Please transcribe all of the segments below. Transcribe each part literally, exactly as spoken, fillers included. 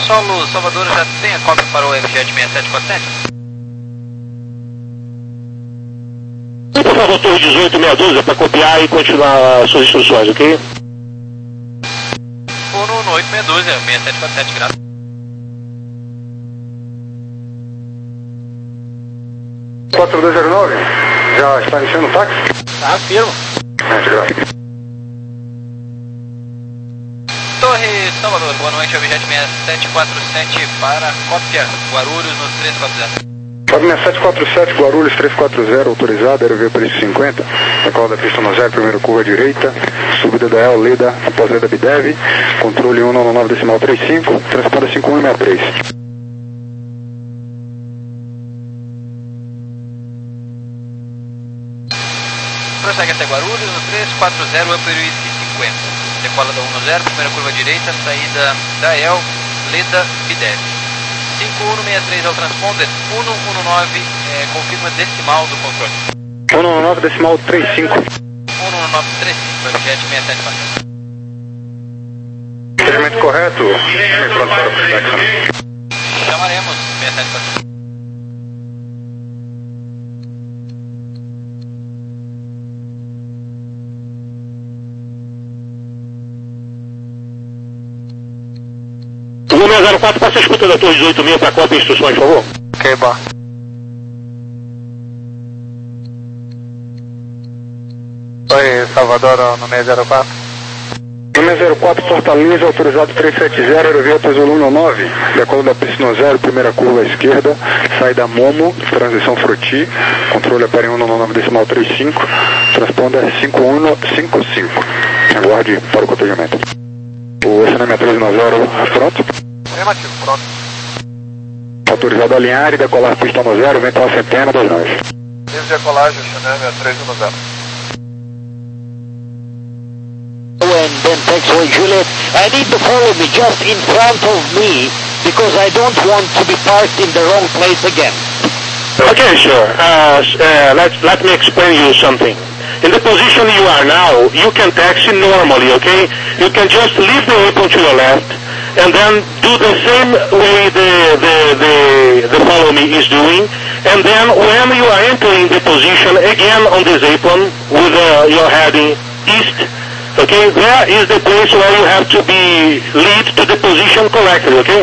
Solo Salvador já tem a cópia para o F Jet seis sete quatro sete? Por favor, torre dezoito meia dúzia para copiar e continuar as suas instruções, ok? Ou no, no oito meia dúzia, seis sete quatro sete, graças. quatro dois zero nove, já está iniciando o táxi? Tá, firma. Muito graças. Torre Salvador, boa noite, Objet seis sete quatro sete para cópia Guarulhos no três quatro zero. Cópia seis sete quatro sete, Guarulhos três quatro zero, autorizado, aerovia preço cinquenta, decola da pista no zero, primeira curva à direita, subida da El, Leda, após Leda Bidev, controle um nove nove decimal trinta e cinco, transponder cinco um seis três. Prossegue até Guarulhos no três quatro zero, Upper Whisky cinquenta. Decola da um zero, primeira curva à direita, saída da El, Leda, Bidev. cinco um seis três ao transponder, um um nove, é, confirma decimal do controle. um nove nove decimal trinta e cinco. um um nove três cinco, Objet seis sete quatro sete. Procedimento correto, me pronto para o flexão. Chamaremos seis sete quatro sete. Número zero quatro, passa a escuta da torre dezoito mil para cópia e instruções, por favor. Ok, bom. Oi, Salvador, no seis zero quatro. Número zero quatro, Fortaleza, autorizado três sete zero, aerovia Azul um nove, decola da pista no zero, primeira curva à esquerda, saída Momo, transição Froti, controle A P R um nove nove decimal trinta e cinco, transponder cinco um cinco cinco. Aguarde para o cotejamento. O S N M três um zero, pronto? Afirmativo, pronto. Autorizado a alinhar e decolar pista no zero, vento a centena, dois nove. Desde decolagem, S N M três um zero. And then taxiway Juliet, I need to follow me just in front of me because I don't want to be parked in the wrong place again. Okay, sure. Uh, uh, let, let me explain you something. In the position you are now, you can taxi normally, okay? You can just leave the apron to your left and then do the same way the, the, the, the follow me is doing. And then when you are entering the position again on this apron with uh, your heading east, okay, there is the place where you have to be lead to the position correctly, okay?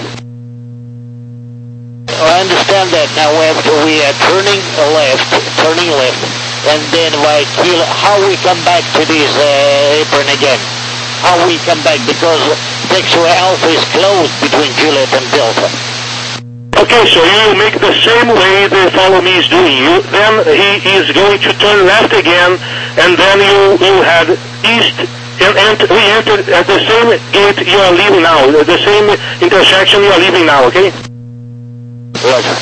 I understand that. Now we have to, we are turning left, turning left, and then like how we come back to this uh, apron again? How we come back, because taxiway Alpha is closed between Juliet and Delta. Okay, so you will make the same way the follow me is doing. You, then he is going to turn left again, and then you will head east, and, and we enter at the same gate you are leaving now, the same intersection you are leaving now, okay? Roger.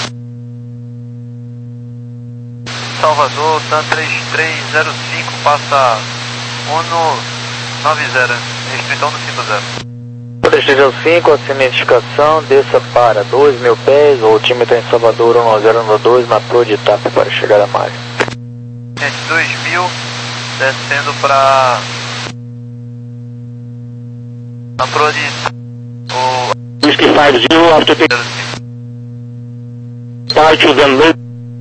Salvador, TAM três três zero cinco, passa um nove zero, restrição no cinco zero. Nível cinco, acima indicação, desça para dois mil pés, o altímetro em Salvador um zero um dois, na torre de TAP para chegar a Mário. Gente, dois mil, descendo para a proa de o Whiskey five zero after taking departure, then lead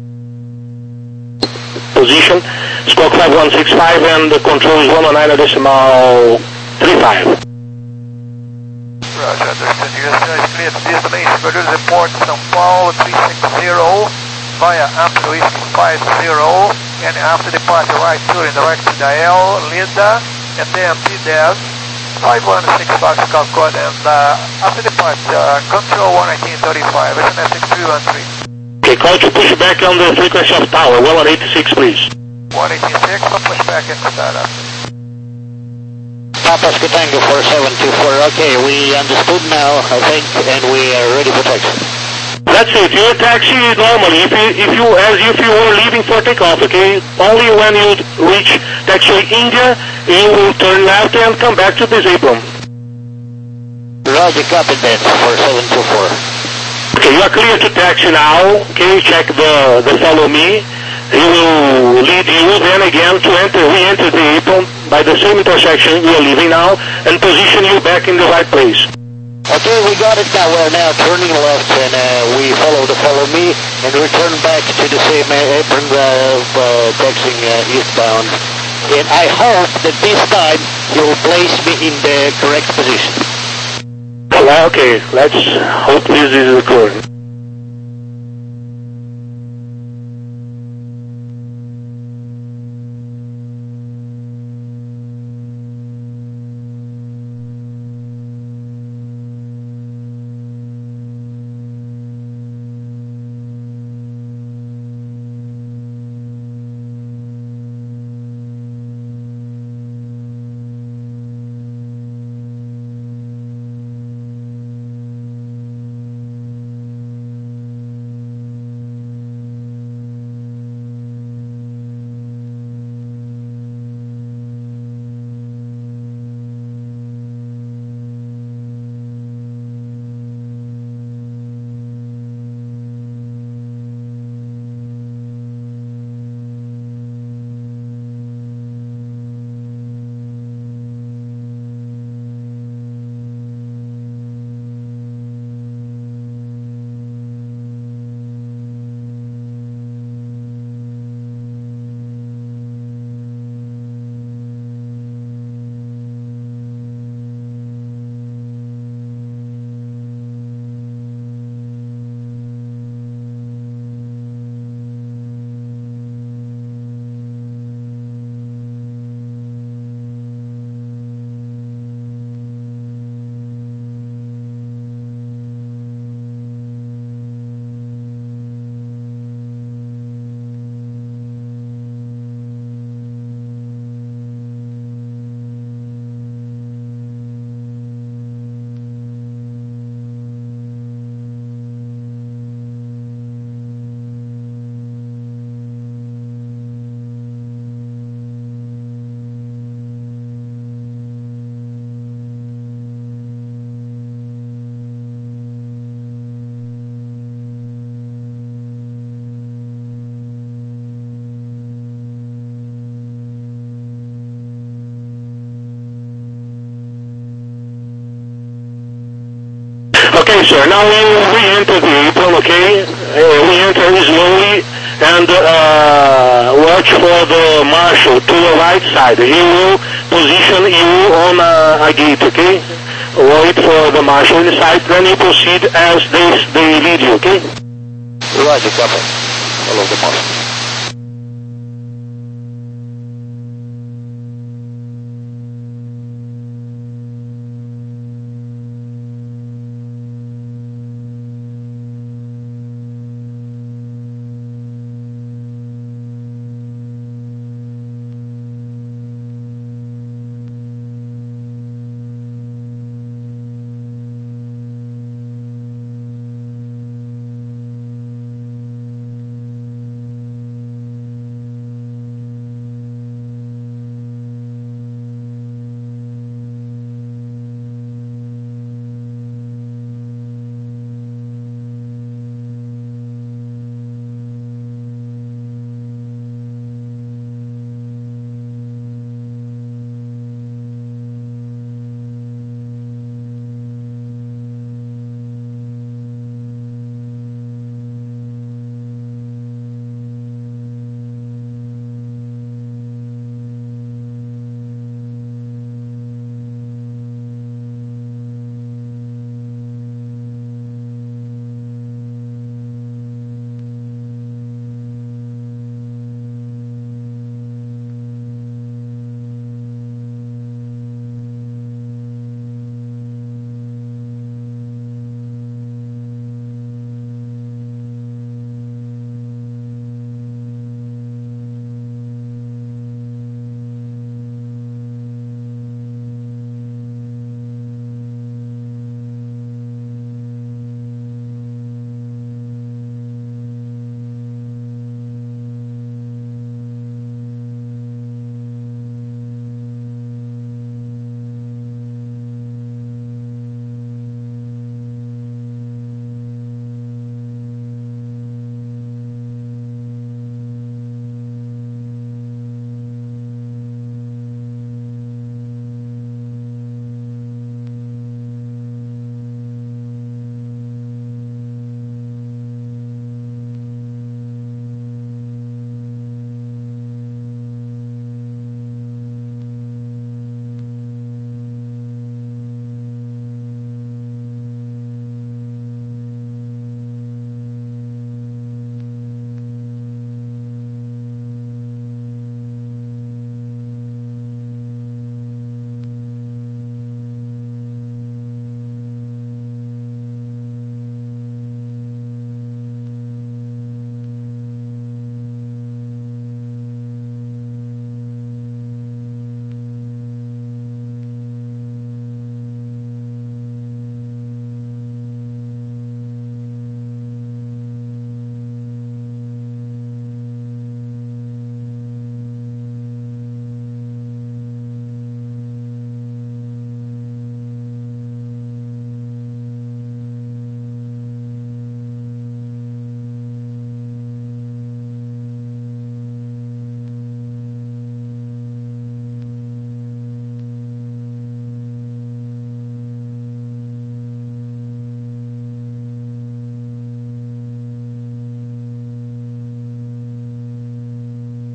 position, squawk five one six five, and the control is one oh nine decimal three five. Roger, understand. U S is clear to destination, Guarulhos Airport, São Paulo, three six zero, via Amsterdam Whiskey five zero, and after departure, right turn direct to L, Leda, and then P D E V, five one six five Calcott, and uh, after departure, uh, control one nineteen thirty-five, S N S six three one three. Okay, call to push back on the frequency of tower, one eighty-six please. one eighty-six, I'll push back into that. Papa Tango four seven two four, okay, we understood now, I think, and we are ready for taxi. That's it, you taxi normally, if you, if you, as if you were leaving for takeoff, okay? Only when you reach taxiway India, you will turn left and come back to this apron. Roger, copy that, four seven two four. Okay, you are clear to taxi now, okay, check the, the follow me. He will lead you then again to enter, re-enter the apron by the same intersection you are leaving now and position you back in the right place. Okay, we got it now. We're now turning left and uh, we follow the follow me and return back to the same uh, apron uh, uh, taxiing uh, eastbound. And I hope that this time you'll place me in the correct position. Well, okay, let's hope this is the correct. Okay, sir. Now we re-enter the apron, okay? Uh, we enter slowly and uh, watch for the marshal to the right side. He will position you on a, a gate, okay? Wait for the marshal inside, then you proceed as they, they lead you, okay? Roger, copy. Follow the marshal.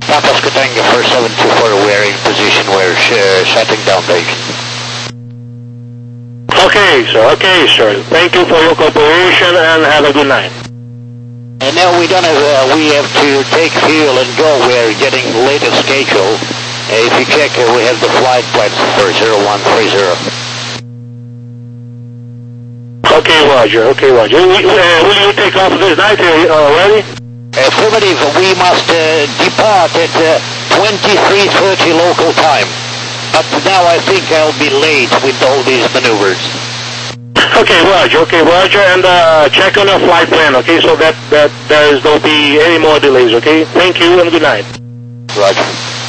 Papa Tango for seven two four, we're in position, we're uh, shutting down the engine. Okay, sir, okay, sir. Thank you for your cooperation and have a good night. And now we don't have, uh, we have to take fuel and go. We're getting later schedule. Uh, if you check, uh, we have the flight plans for zero one three zero. Okay, Roger, okay, Roger. We, uh, will you take off this night uh, already? Affirmative, we must uh, depart at uh, twenty-three thirty local time. But now I think I'll be late with all these maneuvers. Okay, Roger, okay, Roger, and uh, check on your flight plan, okay, so that, that there is no be any more delays, okay? Thank you and good night. Roger.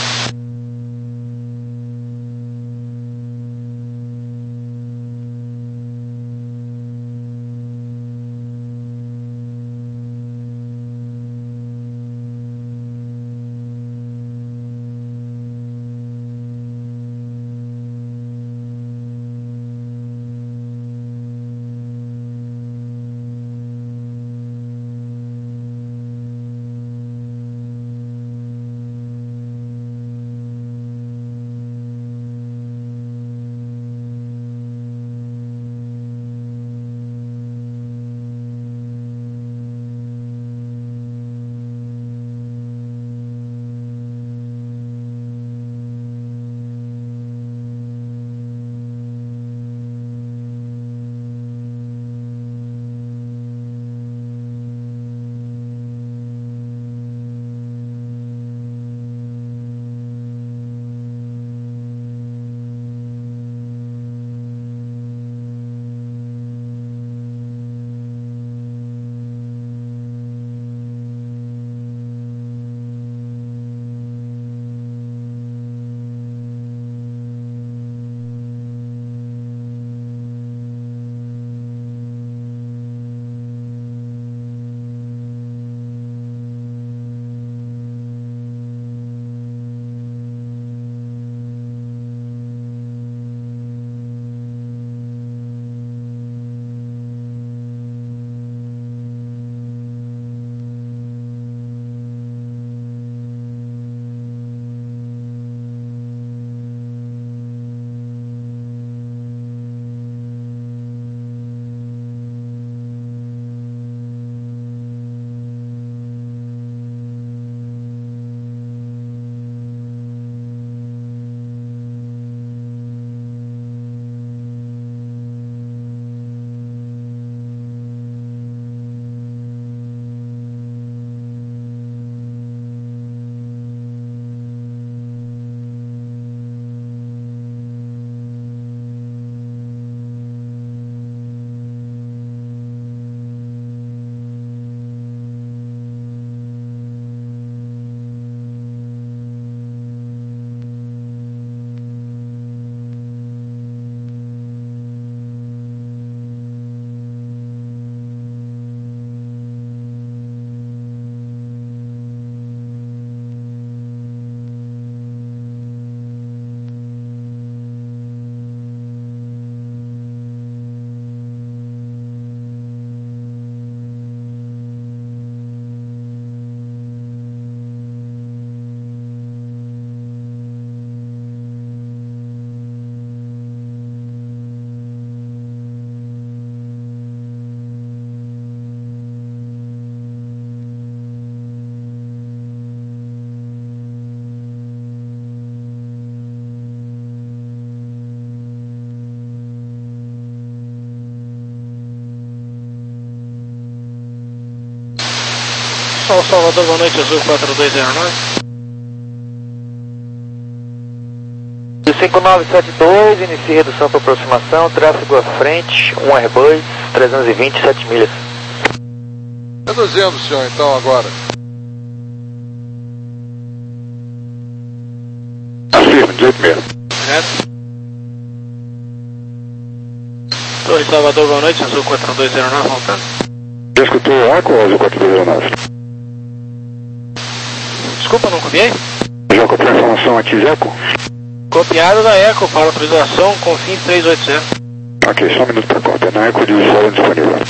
Sol Salvador, boa noite, Azul quatro dois zero nove. cinco nove sete dois, inicie redução para aproximação, tráfego à frente, um Airbus, trezentos e vinte, sete milhas. Reduzindo, senhor, então, agora. Afirma, dezoito meia. Reto. Torre Salvador, boa noite, Azul quatro dois zero nove, voltando. Já escutou o Arco ou Azul quatro dois zero nove? Desculpa, não copiei? Já copiou a informação a Tizeco? Copiado da Eco para autorização com fim três oito zero. Ok, só um minuto para cópia. Na Eco de solo disponível.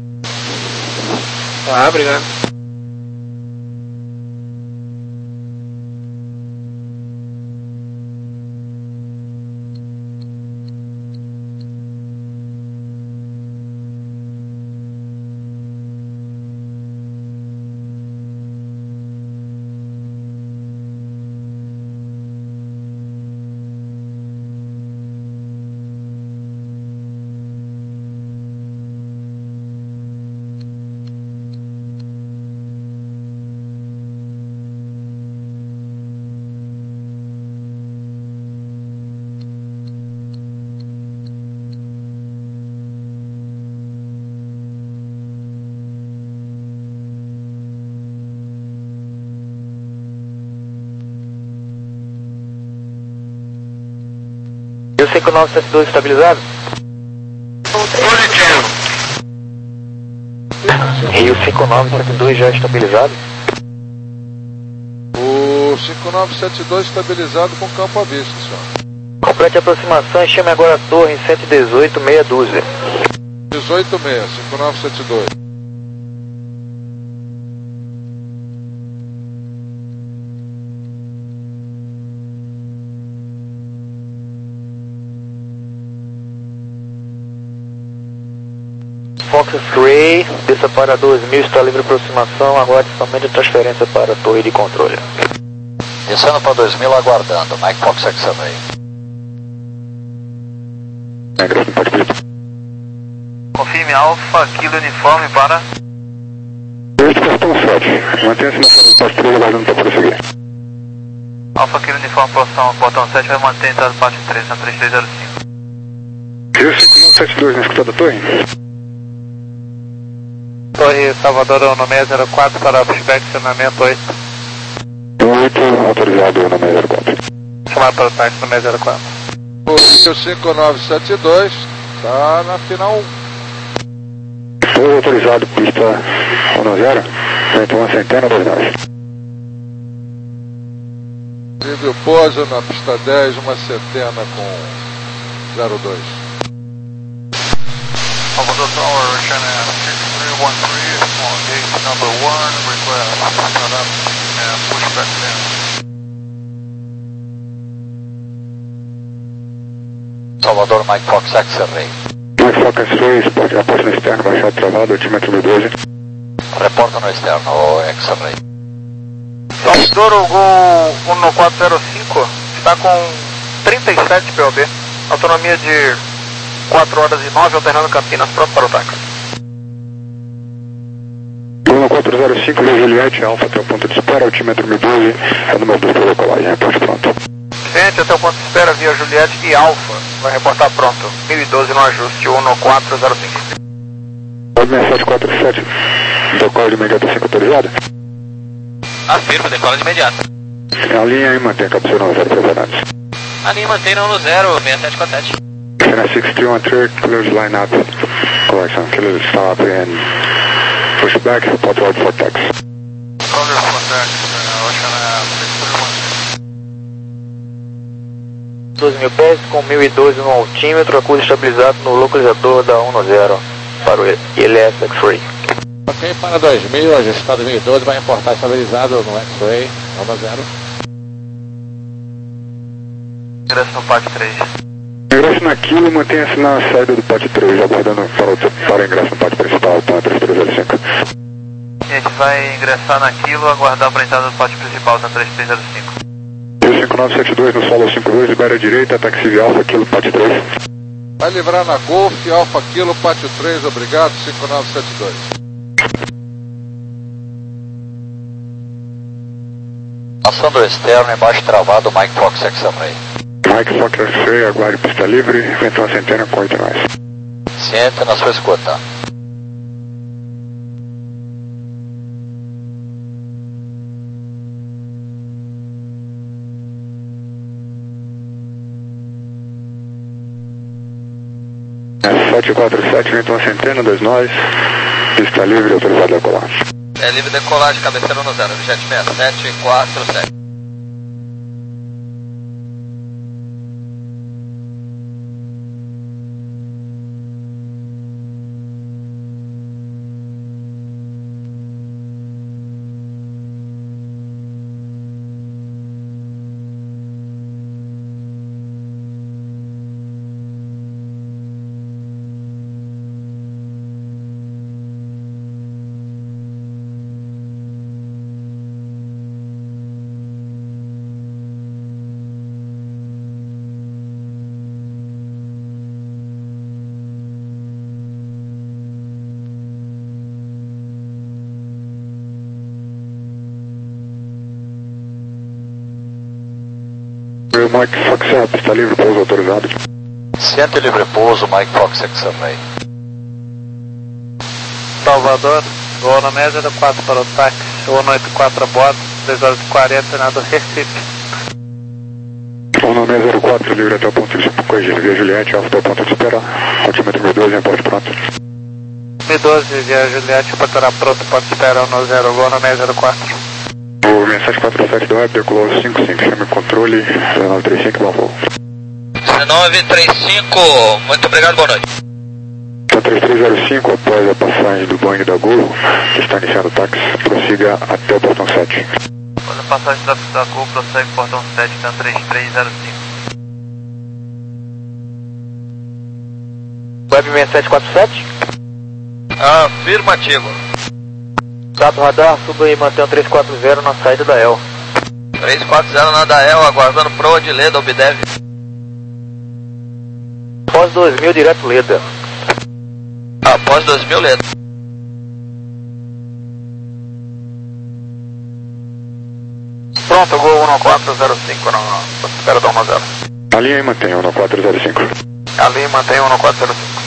Ah, obrigado. cinco nove sete dois estabilizado? Positivo. Rio cinco nove sete dois já estabilizado? O cinco nove sete dois estabilizado com campo à vista, senhor. Complete a aproximação e chame agora a torre em cento e dezoito, meia dúzia. dezoito seis, cinco nove sete dois. Fox X-Ray, desça para dois mil, está livre aproximação, aguarde somente a transferência para a torre de controle. Descendo para dois mil, aguardando. Mike Fox X-Ray. Confirme Alfa, Kilo Uniforme para... Este portão sete. Mantenha-se na sala do Pátio três, aguardando para prosseguir. Alfa, Kilo Uniforme, portão, portão sete, vai manter a entrada do Pátio três, na três três zero cinco. Rio cinco nove sete dois, na escuta da torre? Torre Salvador um seis zero quatro para pushback, acionamento oito. oito, autorizado no seis zero quatro. Chamar para o táxi no seis zero quatro. O Rio cinco nove sete dois está na final um. Foi autorizado, pista um zero, frente a uma centena, dois nove. Tive o pouso na pista dez, uma centena com zero dois. Salvador Tower, Channel six three one three, on gate number one, request, start up and push back down. Salvador, Mike Fox X-Ray. Mike Fox X-Ray, aposto no externo, baixado travado, altímetro mil doze. Reporta no externo, o X-Ray. Salvador, o Gol um quatro zero cinco está com trinta e sete P O B, autonomia de quatro horas e nove, alternando Campinas, pronto para o táxi. um quatro zero cinco, Via Juliette, Alfa até o ponto de espera, altímetro mil doze, é o número dois para decolagem, reporte pronto. Gente, até o ponto de espera, Via Juliette e Alfa, vai reportar pronto, mil e doze no ajuste, um quatro zero cinco. seis sete quatro sete, decola de imediato cinco autorizado? Afirma, decola de imediato. A linha aí mantém a captura no zero preparado. A linha mantém no zero, seis sete quatro sete. Channel six three one three, clears line up, correction, clears stop and push back, report out for tax. Roger for tax, Channel six three one three. doze mil pés com mil e doze no altímetro, acusa estabilizado no localizador da um zero para o I L S X-Ray. Ok, para dois mil, ajustado mil e doze, vai reportar estabilizado no X-Ray, um zero. Ingresso no Pátio três. Ingresso naquilo, mantenha-se na saída do Pátio três, aguardando para o, para o ingresso no Pátio principal, tá na três três zero cinco. A gente vai ingressar naquilo, aguardar para a entrada do Pátio principal, na três três zero cinco. Rio cinco nove sete dois, no solo cinco dois, libera a direita, táxi via Alfa, Kilo, Pátio três. Vai livrar na Golf, Alfa Kilo, Pátio três, obrigado, cinco nove sete dois. Ação do externo, embaixo travado, Mike Fox X-Ray. Mike Fox X-Ray, aguarde pista livre, vento uma centena com oito nós. Ciente na sua escuta. sete quatro sete, vento uma centena, dois nós, pista livre, autorizado a decolar. É livre decolagem, cabeceira no zero, jet seis sete quatro sete. Mike Fox, pista livre, pouso autorizado. Ciente livre pouso, Mike Fox X-Ray. Salvador, voo no seis zero quatro para o táxi, um oito quatro a bordo, três horas e quarenta, nada Recife. um Zuluno seis zero quatro, livre até o ponto de corrigir. Via Juliette, alfa até o ponto de esperar. Altímetro mil e doze, em porte pronto. mil e doze, via Juliette, portará pronto, pode esperar no zero, gol no seis zero quatro. O seis sete quatro sete do web, decolou cinco cinco, chame controle, dezenove trinta e cinco, bom voo. dezenove trinta e cinco, muito obrigado, boa noite. três três zero cinco, após a passagem do Boeing da Gol, que está iniciando o táxi, prossiga até o portão sete. Após a passagem da, da Gol, prossegue portão sete, então três três zero cinco. Web seis sete quatro sete? Afirmativo. Tato radar, suba e mantém o três quatro zero na saída da E L. três quatro zero na da E L, aguardando proa de Leda, Obdev. Após dois mil, direto Leda. Após dois mil, Leda. Pronto, gol um quatro zero cinco, não, espera dar uma zero. Alinha e mantém um quatro zero cinco. Ali mantém um quatro zero cinco.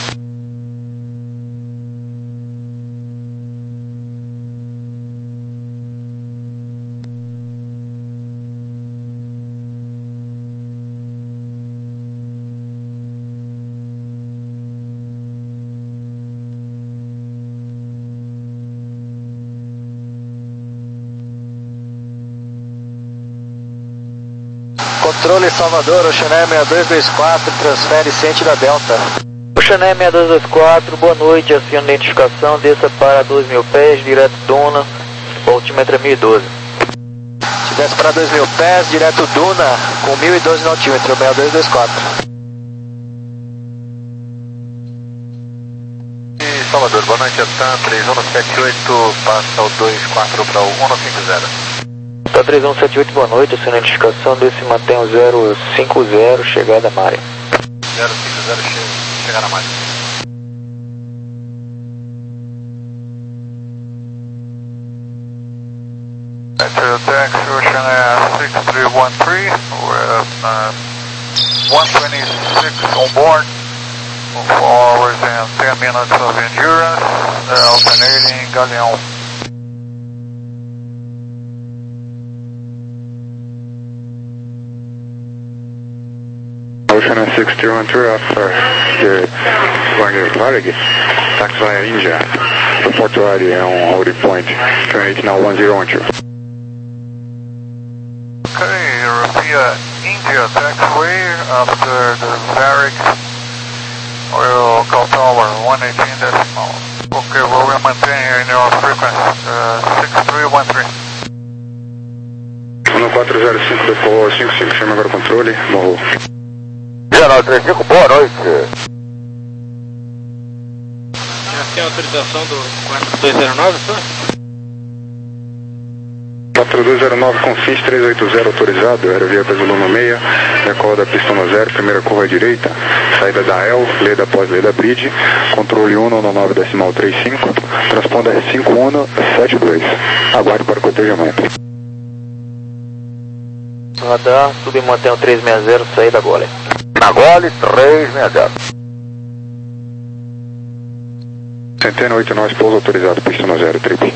Controle Salvador, Oceané seis dois dois quatro, transfere ciente da Delta. Oceané seis dois dois quatro, boa noite, acione a identificação, desça para dois mil pés, direto Duna, altímetro mil e doze. Se desce para dois mil pés, direto Duna, com mil e doze no altímetro, seis dois dois quatro. E Salvador, boa noite, Atan, três um sete oito, passa o dois quatro para o um cinco zero. Tá três um sete oito, boa noite, acione a identificação, desce mantém o zero cinco zero, chegada a Mária. zero cinco zero, che chegar na Mária. Enter taxi, Ocean six three one three, with uh, one twenty-six on board, four hours and ten minutes of endurance, uh, alternating Galeão. Ocean six three one three, after the Boeing Varig, taxi via India, report already on holding point, twenty-eight now one zero one two. Okay, via India taxiway after the Varig, we'll call tower one eighteen decimal. Okay, well we'll maintain in your frequency, uh, six three one three. um quatro zero cinco, decolou cinco cinco, chama agora o controle, bom voo. dezenove trinta e cinco, boa noite. Já tem autorização do quatro dois zero nove, só? quatro dois zero nove com fins três oito zero autorizado, aerovia Zuluno seis, decola da pista no zero, primeira curva à direita, saída da E L, Leda após Leda Bridge, controle um nove decimal trinta e cinco, transponder cinco um sete dois, aguarde para o cotejamento. Radar, suba e mantém o três seis zero, saída agora. Na Gole, três seis zero. Centena oito nove, pouso autorizado, pista no zero, triple.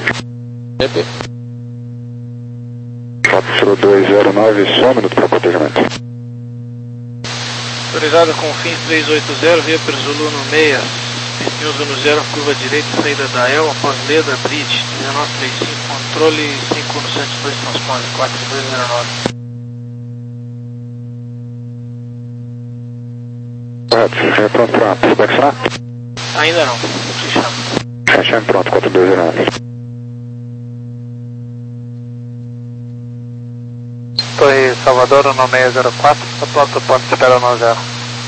quatro dois zero nove, só um minuto para cotejamento. Autorizado com fins três oito zero, via para Zuluno seis, pista no zero, curva direita, saída da E L, após Leda Bridge, dezenove trinta e cinco, controle cinco um sete dois, transponder quatro dois zero nove. Correto, é pronto para flexionar? Ainda não, te chamo. Fechando pronto, quatro dois zero nove. Torre Salvador, no seis zero quatro, está pronto, pode esperar no zero.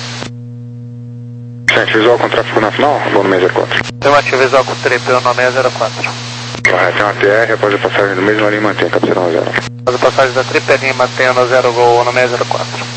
Gente, visual com tráfego nacional, vou no seis zero quatro. Afirmativo, visual com triple no seis zero quatro. Correto, tem uma T R, após a passagem do mesmo ali, mantém a cabeceira no zero. Após a passagem da triple linha, mantenha no zero, gol no seis zero quatro.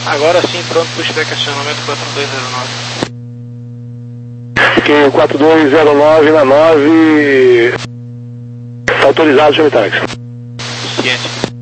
Agora sim, pronto, pushback acionamento quatro dois zero nove. Ok, quatro dois zero nove na nove. Está autorizado, senhor Mitax. Ciente.